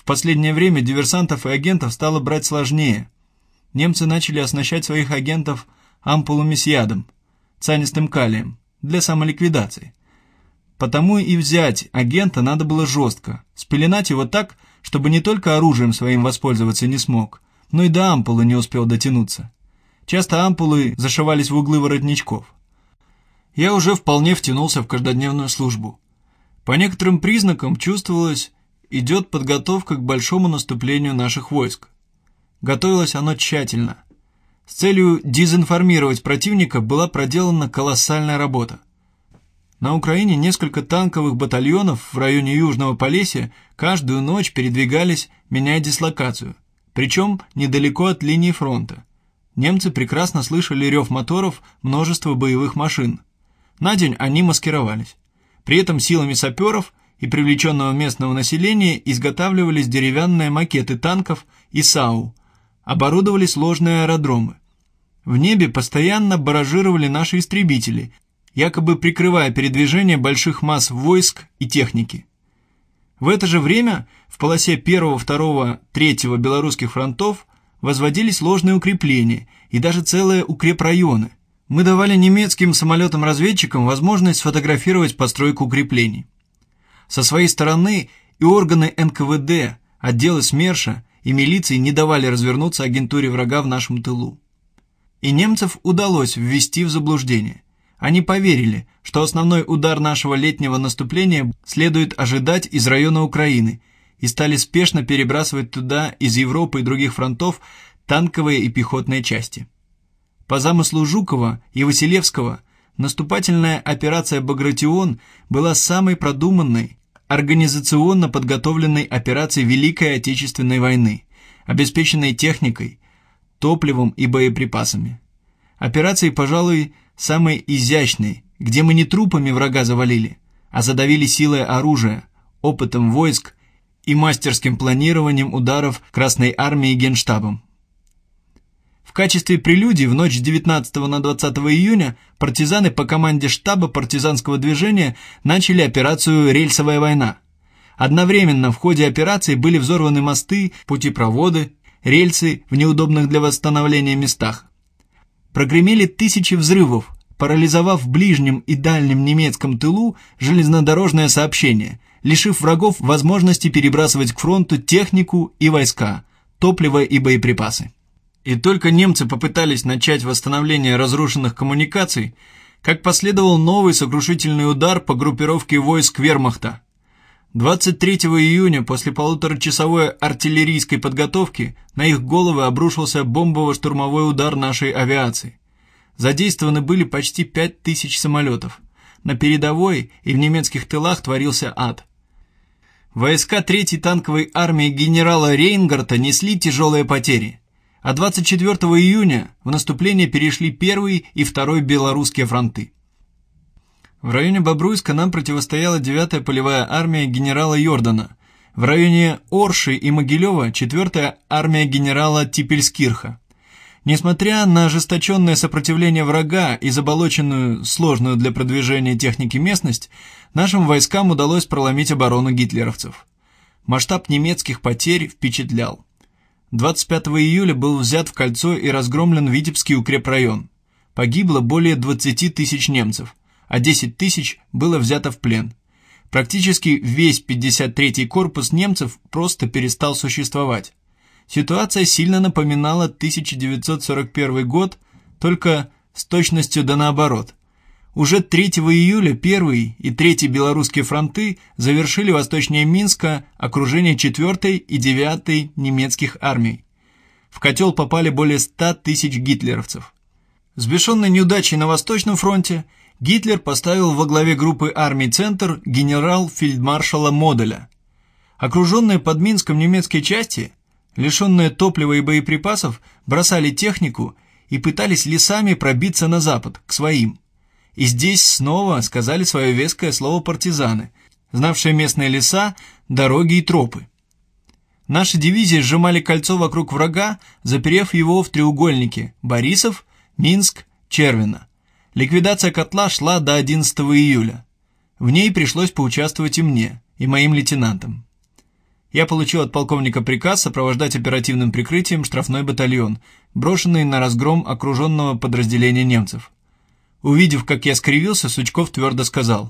В последнее время диверсантов и агентов стало брать сложнее. Немцы начали оснащать своих агентов ампулами с ядом, цианистым калием, для самоликвидации. Потому и взять агента надо было жестко, спеленать его так, чтобы не только оружием своим воспользоваться не смог, но и до ампулы не успел дотянуться. Часто ампулы зашивались в углы воротничков. Я уже вполне втянулся в каждодневную службу. По некоторым признакам чувствовалось, идет подготовка к большому наступлению наших войск. Готовилось оно тщательно. С целью дезинформировать противника была проделана колоссальная работа. На Украине несколько танковых батальонов в районе Южного Полесья каждую ночь передвигались, меняя дислокацию, причем недалеко от линии фронта. Немцы прекрасно слышали рев моторов множества боевых машин. На день они маскировались. При этом силами саперов и привлеченного местного населения изготавливались деревянные макеты танков и САУ, оборудовали сложные аэродромы. В небе постоянно баражировали наши истребители, якобы прикрывая передвижение больших масс войск и техники. В это же время в полосе 1, 2, 3 белорусских фронтов возводились ложные укрепления и даже целые укрепрайоны. Мы давали немецким самолетам-разведчикам возможность сфотографировать постройку укреплений. Со своей стороны и органы НКВД, отделы СМЕРШа и милиции не давали развернуться агентуре врага в нашем тылу. И немцев удалось ввести в заблуждение. Они поверили, что основной удар нашего летнего наступления следует ожидать из района Украины, и стали спешно перебрасывать туда из Европы и других фронтов танковые и пехотные части. По замыслу Жукова и Василевского, наступательная операция «Багратион» была самой продуманной, организационно подготовленной операцией Великой Отечественной войны, обеспеченной техникой, топливом и боеприпасами. Операцией, пожалуй, самой изящной, где мы не трупами врага завалили, а задавили силой оружия, опытом войск и мастерским планированием ударов Красной Армии и Генштабом. В качестве прелюдии в ночь с 19 на 20 июня партизаны по команде штаба партизанского движения начали операцию «Рельсовая война». Одновременно в ходе операции были взорваны мосты, путепроводы, рельсы в неудобных для восстановления местах. Прогремели тысячи взрывов, парализовав в ближнем и дальнем немецком тылу железнодорожное сообщение, лишив врагов возможности перебрасывать к фронту технику и войска, топливо и боеприпасы. И только немцы попытались начать восстановление разрушенных коммуникаций, как последовал новый сокрушительный удар по группировке войск вермахта. 23 июня после полуторачасовой артиллерийской подготовки на их головы обрушился бомбово-штурмовой удар нашей авиации. Задействованы были почти 5000 самолетов. На передовой и в немецких тылах творился ад. Войска 3-й танковой армии генерала Рейнгарта несли тяжелые потери. А 24 июня в наступление перешли 1 и 2 белорусские фронты. В районе Бобруйска нам противостояла 9-я полевая армия генерала Йордана, в районе Орши и Могилева 4-я армия генерала Типельскирха. Несмотря на ожесточенное сопротивление врага и заболоченную, сложную для продвижения техники местность, нашим войскам удалось проломить оборону гитлеровцев. Масштаб немецких потерь впечатлял. 25 июля был взят в кольцо и разгромлен Витебский укрепрайон. Погибло более 20 тысяч немцев, а 10 тысяч было взято в плен. Практически весь 53-й корпус немцев просто перестал существовать. Ситуация сильно напоминала 1941 год, только с точностью да наоборот. Уже 3 июля 1 и 3 белорусские фронты завершили восточнее Минска окружение 4 и 9 немецких армий. В котел попали более 100 тысяч гитлеровцев. Сбешенный неудачей на Восточном фронте, Гитлер поставил во главе группы армий «Центр» генерал-фельдмаршала Моделя. Окруженные под Минском немецкие части, лишенные топлива и боеприпасов, бросали технику и пытались лесами пробиться на запад, к своим. И здесь снова сказали свое веское слово партизаны, знавшие местные леса, дороги и тропы. Наши дивизии сжимали кольцо вокруг врага, заперев его в треугольнике Борисов, Минск, Червино. Ликвидация котла шла до 11 июля. В ней пришлось поучаствовать и мне, и моим лейтенантам. я получил от полковника приказ сопровождать оперативным прикрытием штрафной батальон, брошенный на разгром окруженного подразделения немцев. Увидев, как я скривился, Сучков твердо сказал: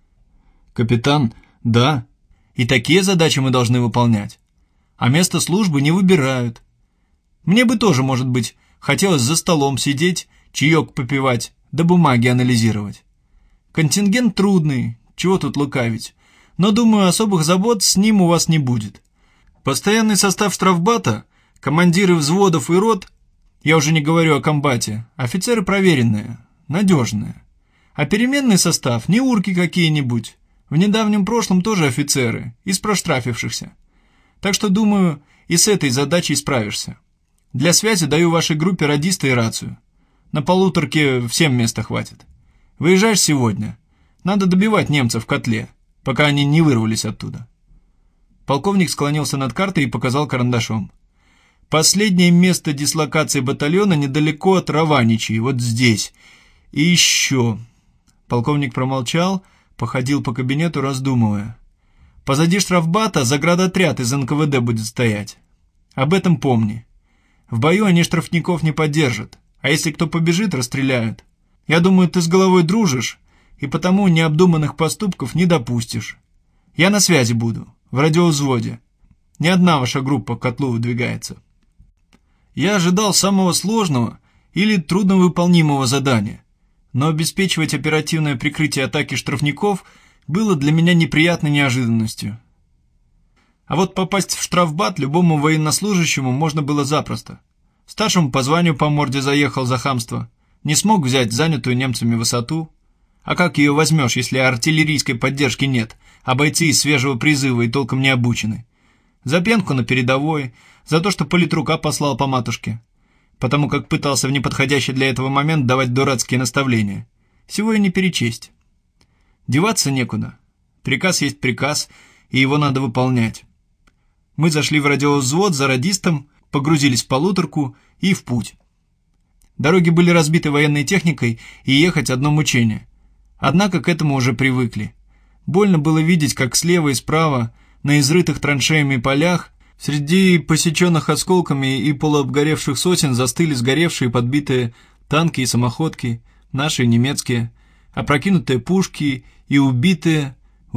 «Капитан, да, и такие задачи мы должны выполнять. А место службы не выбирают. Мне бы тоже, может быть, хотелось за столом сидеть, чаек попивать, да бумаги анализировать. Контингент трудный, чего тут лукавить, но, думаю, особых забот с ним у вас не будет. Постоянный состав штрафбата, командиры взводов и рот, я уже не говорю о комбате, офицеры проверенные, надежные. А переменный состав не урки какие-нибудь, в недавнем прошлом тоже офицеры, из проштрафившихся. Так что, думаю, и с этой задачей справишься. Для связи даю вашей группе радиста и рацию. На полуторке всем места хватит. Выезжаешь сегодня. Надо добивать немцев в котле, пока они не вырвались оттуда». Полковник склонился над картой и показал карандашом. «Последнее место дислокации батальона недалеко от Раваничей, вот здесь. И еще...» Полковник промолчал, походил по кабинету, раздумывая. «Позади штрафбата заградотряд из НКВД будет стоять. Об этом помни. В бою они штрафников не поддержат, а если кто побежит, расстреляют. Я думаю, ты с головой дружишь, и потому необдуманных поступков не допустишь. Я на связи буду, в радиовзводе. Не одна ваша группа к котлу выдвигается». Я ожидал самого сложного или трудновыполнимого задания, но обеспечивать оперативное прикрытие атаки штрафников было для меня неприятной неожиданностью. А вот попасть в штрафбат любому военнослужащему можно было запросто. Старшему по званию по морде заехал за хамство, не смог взять занятую немцами высоту. А как ее возьмешь, если артиллерийской поддержки нет, а бойцы из свежего призыва и толком не обучены? За пенку на передовой, за то, что политрука послал по матушке, потому как пытался в неподходящий для этого момент давать дурацкие наставления. Всего и не перечесть. Деваться некуда. Приказ есть приказ, и его надо выполнять. Мы зашли в радиовзвод за радистом, погрузились в полуторку и в путь. Дороги были разбиты военной техникой, и ехать одно мучение. Однако к этому уже привыкли. Больно было видеть, как слева и справа, на изрытых траншеями полях, среди посеченных осколками и полуобгоревших сосен застыли сгоревшие подбитые танки и самоходки, наши и немецкие, опрокинутые пушки и убитые.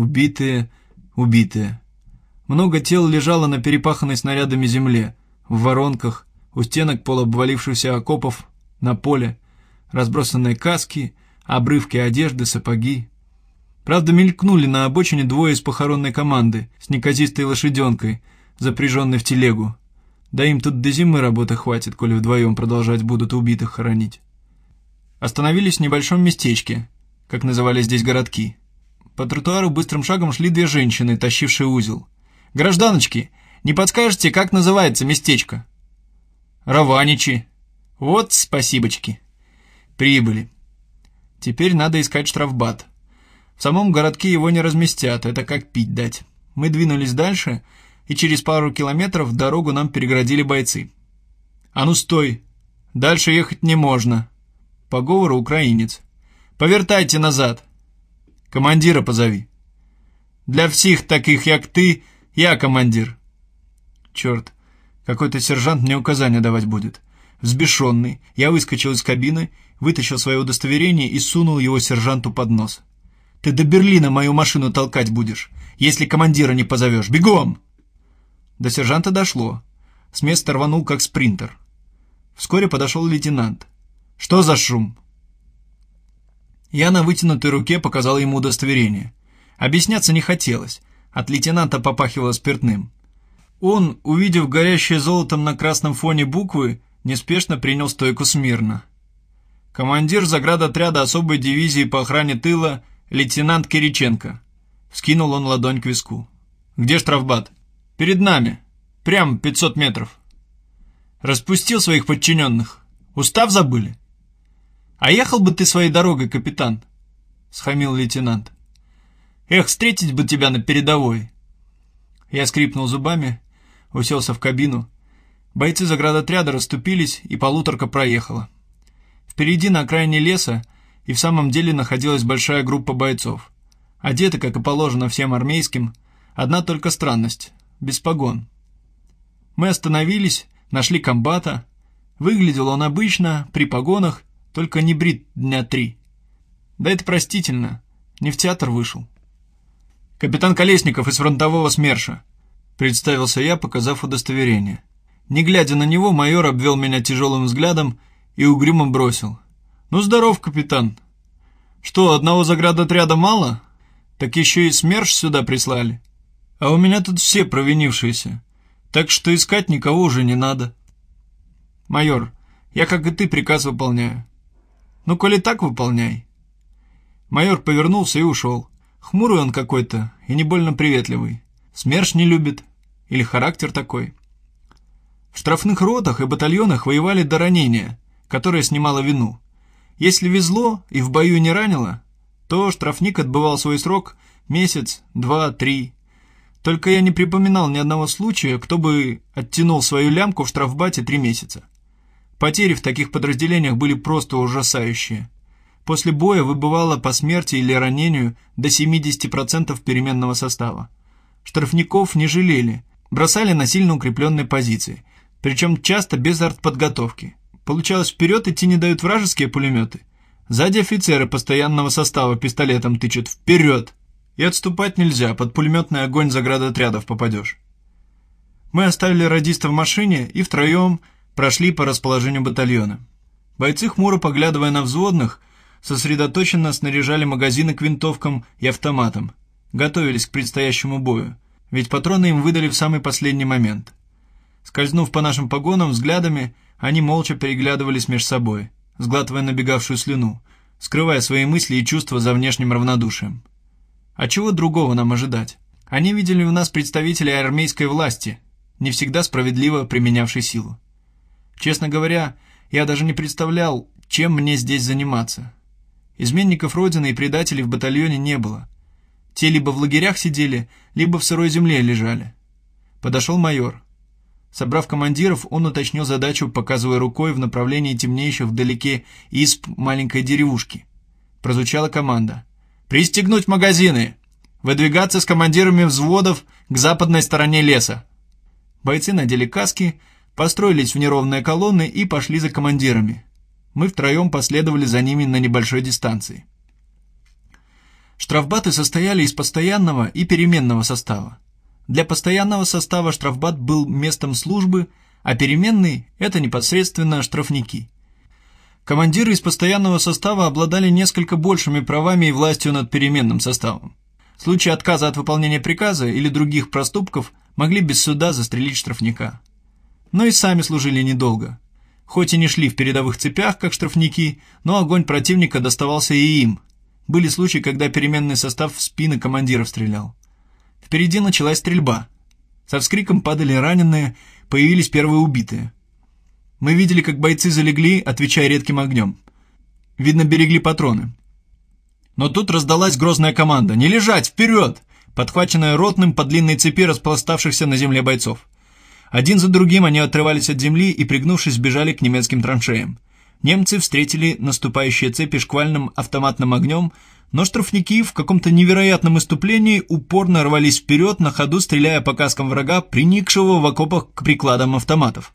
Много тел лежало на перепаханной снарядами земле, в воронках, у стенок полуобвалившихся окопов, на поле, разбросанные каски, обрывки одежды, сапоги. Правда, мелькнули на обочине двое из похоронной команды с неказистой лошаденкой, запряженной в телегу. Да им тут до зимы работы хватит, коли вдвоем продолжать будут убитых хоронить. Остановились в небольшом местечке, как называли здесь городки. По тротуару быстрым шагом шли две женщины, тащившие узел. «Гражданочки, не подскажете, как называется местечко?» «Раваничи». «Вот спасибочки». Прибыли. Теперь надо искать штрафбат. В самом городке его не разместят, это как пить дать. Мы двинулись дальше, и через пару километров дорогу нам перегородили бойцы. «А ну стой! Дальше ехать не можно!» По говору украинец. «Повертайте назад! Командира позови!» «Для всех таких, як ты, я командир!» Черт, какой-то сержант мне указания давать будет. Взбешенный, я выскочил из кабины, вытащил свое удостоверение и сунул его сержанту под нос. «Ты до Берлина мою машину толкать будешь, если командира не позовешь! Бегом!» До сержанта дошло. С места рванул, как спринтер. Вскоре подошел лейтенант. «Что за шум?» Я на вытянутой руке показал ему удостоверение. Объясняться не хотелось. От лейтенанта попахивало спиртным. Он, увидев горящие золотом на красном фоне буквы, неспешно принял стойку смирно. «Командир заградотряда особой дивизии по охране тыла лейтенант Кириченко». Вскинул он ладонь к виску. «Где штрафбат?» «Перед нами. Прямо 500 метров». «Распустил своих подчиненных. Устав забыли?» «А ехал бы ты своей дорогой, капитан», — схамил лейтенант. «Эх, встретить бы тебя на передовой». Я скрипнул зубами, уселся в кабину. Бойцы заградотряда расступились, и полуторка проехала. Впереди, на окраине леса, и в самом деле находилась большая группа бойцов. Одеты, как и положено всем армейским, одна только странность. без погон. Мы остановились, нашли комбата. Выглядел он обычно, при погонах, только не брит дня 3. Да это простительно, не в театр вышел. «Капитан Колесников из фронтового СМЕРШа», — представился я, показав удостоверение. Не глядя на него, майор обвел меня тяжелым взглядом и угрюмо бросил: «Ну, здоров, капитан. Что, одного заградотряда мало? Так еще и СМЕРШ сюда прислали. А у меня тут все провинившиеся, так что искать никого уже не надо». «Майор, я, как и ты, приказ выполняю». «Ну, коли так, выполняй». Майор повернулся и ушел. Хмурый он какой-то и не больно приветливый. СМЕРШ не любит. Или характер такой. В штрафных ротах и батальонах воевали до ранения, которое снимало вину. Если везло и в бою не ранило, то штрафник отбывал свой срок месяц, 2, 3. Только я не припоминал ни одного случая, кто бы оттянул свою лямку в штрафбате 3 месяца. Потери в таких подразделениях были просто ужасающие. После боя выбывало по смерти или ранению до 70% переменного состава. Штрафников не жалели, бросали на сильно укрепленные позиции, причем часто без артподготовки. Получалось, вперед идти не дают вражеские пулеметы. Сзади офицеры постоянного состава пистолетом тычут «вперед!» И отступать нельзя, под пулеметный огонь заградотрядов попадешь. Мы оставили радиста в машине и втроем прошли по расположению батальона. Бойцы, хмуро поглядывая на взводных, сосредоточенно снаряжали магазины к винтовкам и автоматам, готовились к предстоящему бою, ведь патроны им выдали в самый последний момент. Скользнув по нашим погонам взглядами, они молча переглядывались меж собой, сглатывая набегавшую слюну, скрывая свои мысли и чувства за внешним равнодушием. А чего другого нам ожидать? Они видели в нас представителей армейской власти, не всегда справедливо применявшей силу. Честно говоря, я даже не представлял, чем мне здесь заниматься. Изменников Родины и предателей в батальоне не было. Те либо в лагерях сидели, либо в сырой земле лежали. Подошел майор. Собрав командиров, он уточнил задачу, показывая рукой в направлении темнеющих вдалеке изб маленькой деревушки. Прозвучала команда: «Пристегнуть магазины! Выдвигаться с командирами взводов к западной стороне леса!» Бойцы надели каски, построились в неровные колонны и пошли за командирами. Мы втроем последовали за ними на небольшой дистанции. Штрафбаты состояли из постоянного и переменного состава. Для постоянного состава штрафбат был местом службы, а переменный – это непосредственно штрафники. Командиры из постоянного состава обладали несколько большими правами и властью над переменным составом. В случае отказа от выполнения приказа или других проступков могли без суда застрелить штрафника. Но и сами служили недолго. Хоть и не шли в передовых цепях, как штрафники, но огонь противника доставался и им. Были случаи, когда переменный состав в спины командиров стрелял. Впереди началась стрельба. Со вскриком падали раненые, появились первые убитые. Мы видели, как бойцы залегли, отвечая редким огнем. Видно, берегли патроны. Но тут раздалась грозная команда: «Не лежать! Вперед!», подхваченная ротным по длинной цепи распластавшихся на земле бойцов. Один за другим они отрывались от земли и, пригнувшись, бежали к немецким траншеям. Немцы встретили наступающие цепи шквальным автоматным огнем, но штрафники в каком-то невероятном исступлении упорно рвались вперед, на ходу стреляя по каскам врага, приникшего в окопах к прикладам автоматов.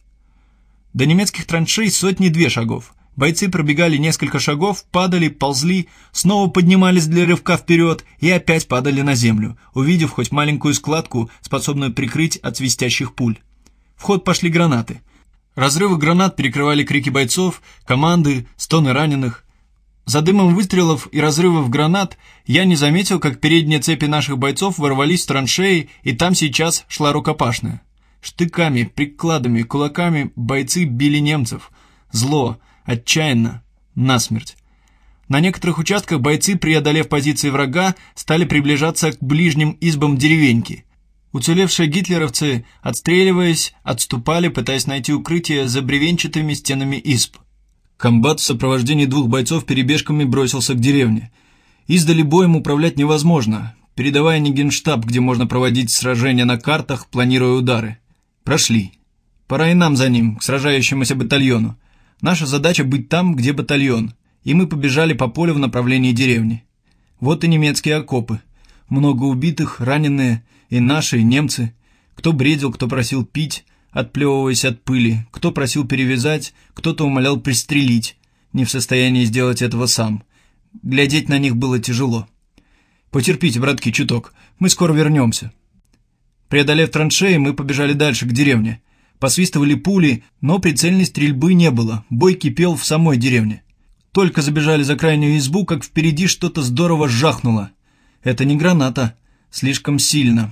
До немецких траншей 100-2 шагов. Бойцы пробегали несколько шагов, падали, ползли, снова поднимались для рывка вперед и опять падали на землю, увидев хоть маленькую складку, способную прикрыть от свистящих пуль. В ход пошли гранаты. Разрывы гранат перекрывали крики бойцов, команды, стоны раненых. За дымом выстрелов и разрывов гранат я не заметил, как передние цепи наших бойцов ворвались в траншеи, и там сейчас шла рукопашная. Штыками, прикладами, кулаками бойцы били немцев. Зло, отчаянно, насмерть. На некоторых участках бойцы, преодолев позиции врага, стали приближаться к ближним избам деревеньки. Уцелевшие гитлеровцы, отстреливаясь, отступали, пытаясь найти укрытие за бревенчатыми стенами изб. Комбат в сопровождении 2 бойцов перебежками бросился к деревне. Издали боем управлять невозможно. Передовая не генштаб, где можно проводить сражения на картах, планируя удары. Прошли. Пора и нам за ним, к сражающемуся батальону. Наша задача быть там, где батальон. И мы побежали по полю в направлении деревни. Вот и немецкие окопы. Много убитых, раненые, и наши, и немцы. Кто бредил, кто просил пить, отплевываясь от пыли, кто просил перевязать, кто-то умолял пристрелить, не в состоянии сделать этого сам. Глядеть на них было тяжело. «Потерпите, братки, чуток, мы скоро вернемся». Преодолев траншеи, мы побежали дальше, к деревне. Посвистывали пули, но прицельной стрельбы не было, бой кипел в самой деревне. Только забежали за крайнюю избу, как впереди что-то здорово жахнуло. Это не граната, слишком сильно.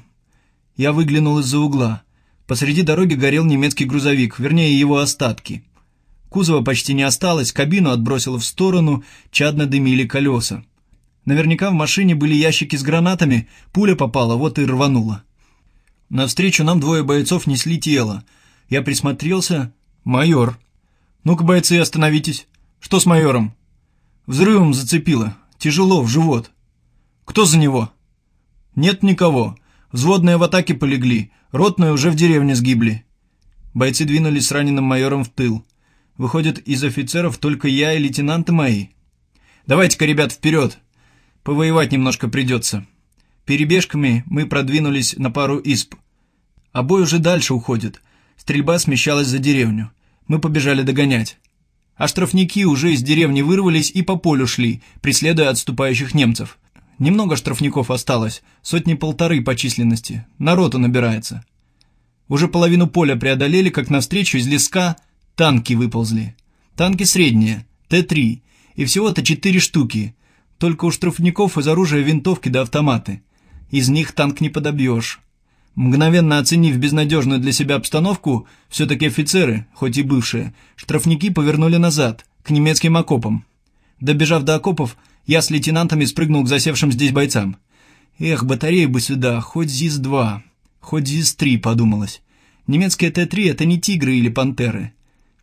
Я выглянул из-за угла. Посреди дороги горел немецкий грузовик, вернее его остатки. Кузова почти не осталось, кабину отбросило в сторону, чадно дымили колеса. Наверняка в машине были ящики с гранатами, пуля попала, вот и рванула. Навстречу нам двое бойцов несли тело. Я присмотрелся. «Майор». «Ну-ка, бойцы, остановитесь». «Что с майором?» «Взрывом зацепило. Тяжело, в живот». «Кто за него?» «Нет никого. Взводные в атаке полегли, ротные уже в деревне сгибли». Бойцы двинулись с раненым майором в тыл. Выходит, из офицеров только я и лейтенанты мои. «Давайте-ка, ребят, вперед. Повоевать немножко придется». Перебежками мы продвинулись на пару изб. А бой уже дальше уходит. Стрельба смещалась за деревню. Мы побежали догонять. А штрафники уже из деревни вырвались и по полю шли, преследуя отступающих немцев. Немного штрафников осталось, 100-1,5 по численности. Народу набирается. Уже половину поля преодолели, как навстречу из леска танки выползли. Танки средние, Т-3, и всего-то 4 штуки. Только у штрафников из оружия винтовки да автоматы. Из них танк не подобьешь. Мгновенно оценив безнадежную для себя обстановку, все-таки офицеры, хоть и бывшие, штрафники повернули назад, к немецким окопам. Добежав до окопов, я с лейтенантами спрыгнул к засевшим здесь бойцам. Эх, батареи бы сюда, хоть ЗИС-2, хоть ЗИС-3, подумалось. Немецкие Т-3 — это не тигры или пантеры.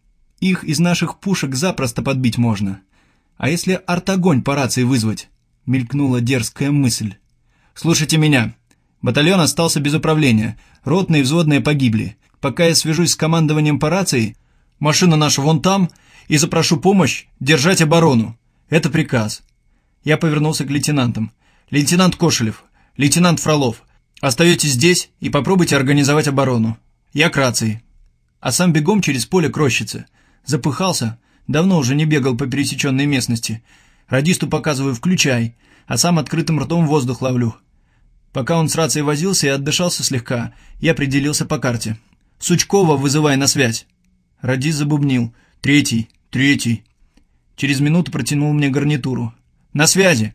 Их из наших пушек запросто подбить можно. А если артогонь по рации вызвать? Мелькнула дерзкая мысль. Слушайте меня. Батальон остался без управления. Ротные и взводные погибли. Пока я свяжусь с командованием по рации, машина наша вон там, и запрошу помощь держать оборону. Это приказ. Я повернулся к лейтенантам. Лейтенант Кошелев, лейтенант Фролов, остаетесь здесь и попробуйте организовать оборону. Я к рации. А сам бегом через поле к рощице. Запыхался, давно уже не бегал по пересеченной местности. Радисту показываю «включай», а сам открытым ртом воздух ловлю. Пока он с рацией возился и отдышался слегка, я определился по карте. «Сучкова вызывай на связь». Радист забубнил. «Третий. Через минуту протянул мне гарнитуру. «На связи».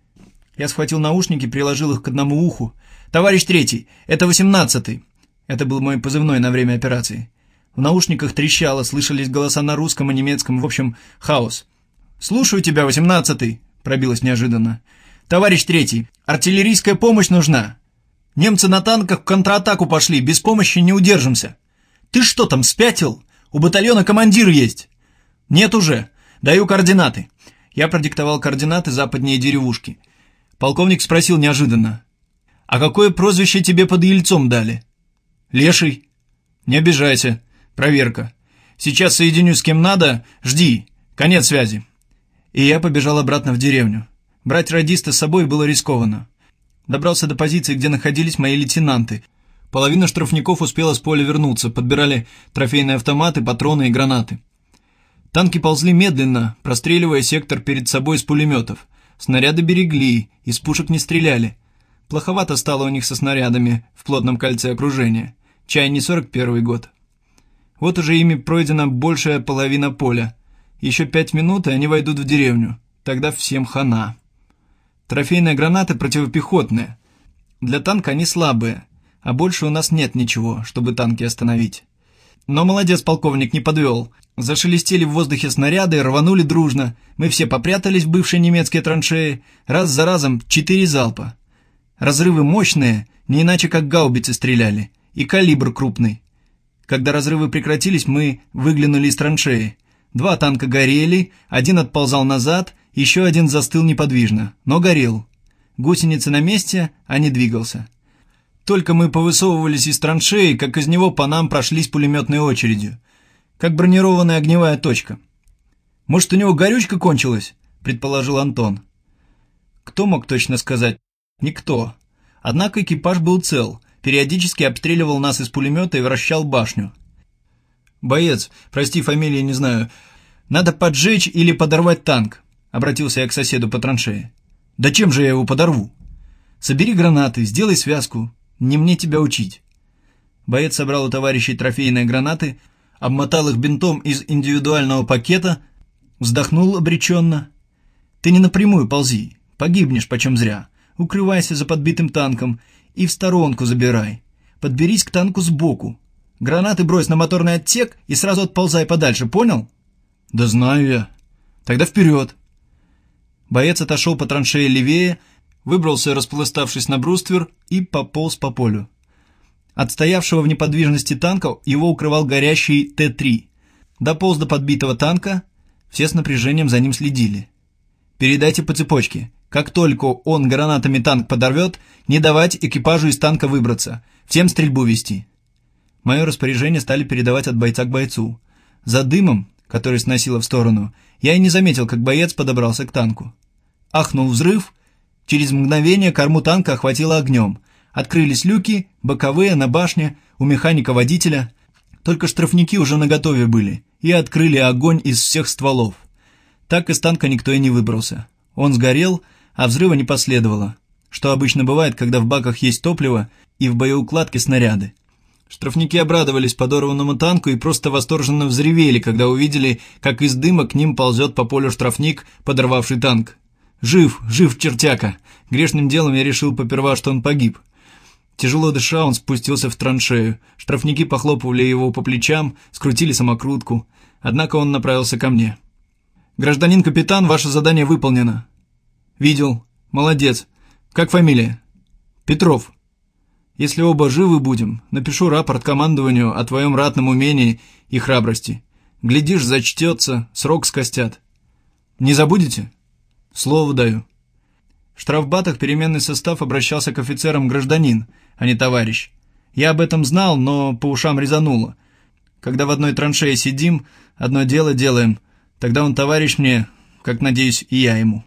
Я схватил наушники, приложил их к одному уху. «Товарищ третий, это 18-й». Это был мой позывной на время операции. В наушниках трещало, слышались голоса на русском и немецком, в общем, хаос. «Слушаю тебя, 18-й», пробилось неожиданно. «Товарищ третий, артиллерийская помощь нужна. Немцы на танках в контратаку пошли, без помощи не удержимся». «Ты что там, спятил? У батальона командир есть». «Нет уже. Даю координаты». Я продиктовал координаты западнее деревушки. Полковник спросил неожиданно. «А какое прозвище тебе под Ельцом дали?» «Леший». «Не обижайся. Проверка. Сейчас соединю с кем надо. Жди. Конец связи». И я побежал обратно в деревню. Брать радиста с собой было рискованно. Добрался до позиции, где находились мои лейтенанты. Половина штрафников успела с поля вернуться, подбирали трофейные автоматы, патроны и гранаты. Танки ползли медленно, простреливая сектор перед собой из пулеметов. Снаряды берегли, из пушек не стреляли. Плоховато стало у них со снарядами в плотном кольце окружения. Чай не 41-й год. Вот уже ими пройдена большая половина поля. Еще 5 минут, и они войдут в деревню. Тогда всем хана. Трофейные гранаты противопехотные. Для танка они слабые, а больше у нас нет ничего, чтобы танки остановить. Но молодец, полковник, не подвел. Зашелестели в воздухе снаряды и рванули дружно. Мы все попрятались в бывшие немецкие траншеи. Раз за разом 4 залпа. Разрывы мощные, не иначе как гаубицы стреляли. И калибр крупный. Когда разрывы прекратились, мы выглянули из траншеи. 2 танка горели, один отползал назад, еще один застыл неподвижно, но горел. Гусеницы на месте, а не двигался. Только мы повысовывались из траншеи, как из него по нам прошлись пулеметной очередью. Как бронированная огневая точка. «Может, у него горючка кончилась?» – предположил Антон. Кто мог точно сказать? Никто. Однако экипаж был цел. периодически обстреливал нас из пулемета и вращал башню. «Боец, прости, фамилии не знаю, надо поджечь или подорвать танк», — обратился я к соседу по траншее. «Да чем же я его подорву?» «Собери гранаты, сделай связку, не мне тебя учить». Боец собрал у товарищей трофейные гранаты, обмотал их бинтом из индивидуального пакета, вздохнул обреченно. «Ты не напрямую ползи, погибнешь почем зря. Укрывайся за подбитым танком и в сторонку забирай. Подберись к танку сбоку. Гранаты брось на моторный отсек и сразу отползай подальше, понял?» «Да знаю я. Тогда вперед!» Боец отошел по траншее левее, выбрался, распластавшись на бруствер, и пополз по полю. От стоявшего в неподвижности танка его укрывал горящий Т-3. Дополз до подбитого танка, все с напряжением за ним следили. «Передайте по цепочке. Как только он гранатами танк подорвет, не давать экипажу из танка выбраться, всем стрельбу вести». Мое распоряжение стали передавать от бойца к бойцу. За дымом, который сносило в сторону, я и не заметил, как боец подобрался к танку. Ахнул взрыв, через мгновение корму танка охватило огнем. Открылись люки, боковые, на башне, у механика-водителя. Только штрафники уже наготове были и открыли огонь из всех стволов. Так из танка никто и не выбрался. Он сгорел, а взрыва не последовало, что обычно бывает, когда в баках есть топливо и в боеукладке снаряды. Штрафники обрадовались подорванному танку и просто восторженно взревели, когда увидели, как из дыма к ним ползет по полю штрафник, подорвавший танк. «Жив, жив, чертяка!» Грешным делом я решил поперва, что он погиб. Тяжело дыша, он спустился в траншею. Штрафники похлопывали его по плечам, скрутили самокрутку. Однако он направился ко мне. «Гражданин капитан, ваше задание выполнено». «Видел. Молодец. Как фамилия?» «Петров». «Если оба живы будем, напишу рапорт командованию о твоем ратном умении и храбрости. Глядишь, зачтется, срок скостят. Не забудете?» «Слово даю». В штрафбатах переменный состав обращался к офицерам гражданин, а не товарищ. Я об этом знал, но по ушам резануло. Когда в одной траншее сидим, одно дело делаем, тогда он товарищ мне, как, надеюсь, и я ему.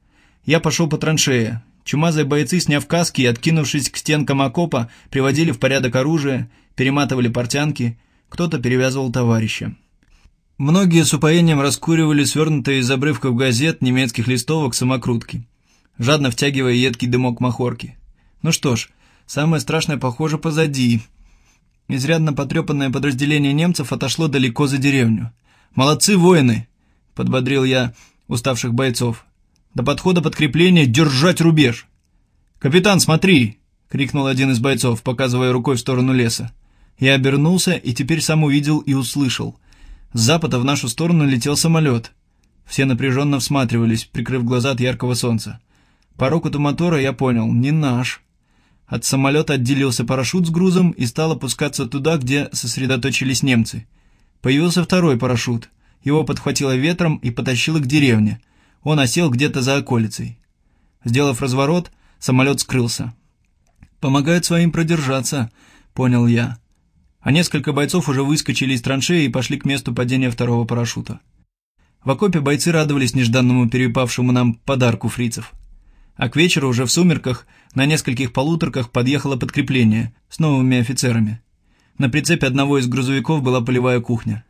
Я пошел по траншее. Чумазые бойцы, сняв каски и откинувшись к стенкам окопа, приводили в порядок оружие, перематывали портянки, кто-то перевязывал товарища. Многие с упоением раскуривали свернутые из обрывков газет немецких листовок самокрутки, жадно втягивая едкий дымок махорки. Ну что ж, самое страшное, похоже, позади. Изрядно потрепанное подразделение немцев отошло далеко за деревню. «Молодцы, воины!» — подбодрил я уставших бойцов. «До подхода подкрепления держать рубеж!» «Капитан, смотри!» — крикнул один из бойцов, показывая рукой в сторону леса. Я обернулся и теперь сам увидел и услышал. С запада в нашу сторону летел самолет. Все напряженно всматривались, прикрыв глаза от яркого солнца. По рокоту мотора я понял — не наш. От самолета отделился парашют с грузом и стал опускаться туда, где сосредоточились немцы. Появился второй парашют. Его подхватило ветром и потащило к деревне. Он осел где-то за околицей. Сделав разворот, самолет скрылся. «Помогают своим продержаться», — понял я. А несколько бойцов уже выскочили из траншеи и пошли к месту падения второго парашюта. В окопе бойцы радовались нежданному перепавшему нам подарку фрицев. А к вечеру уже в сумерках на нескольких полуторках подъехало подкрепление с новыми офицерами. На прицепе одного из грузовиков была полевая кухня.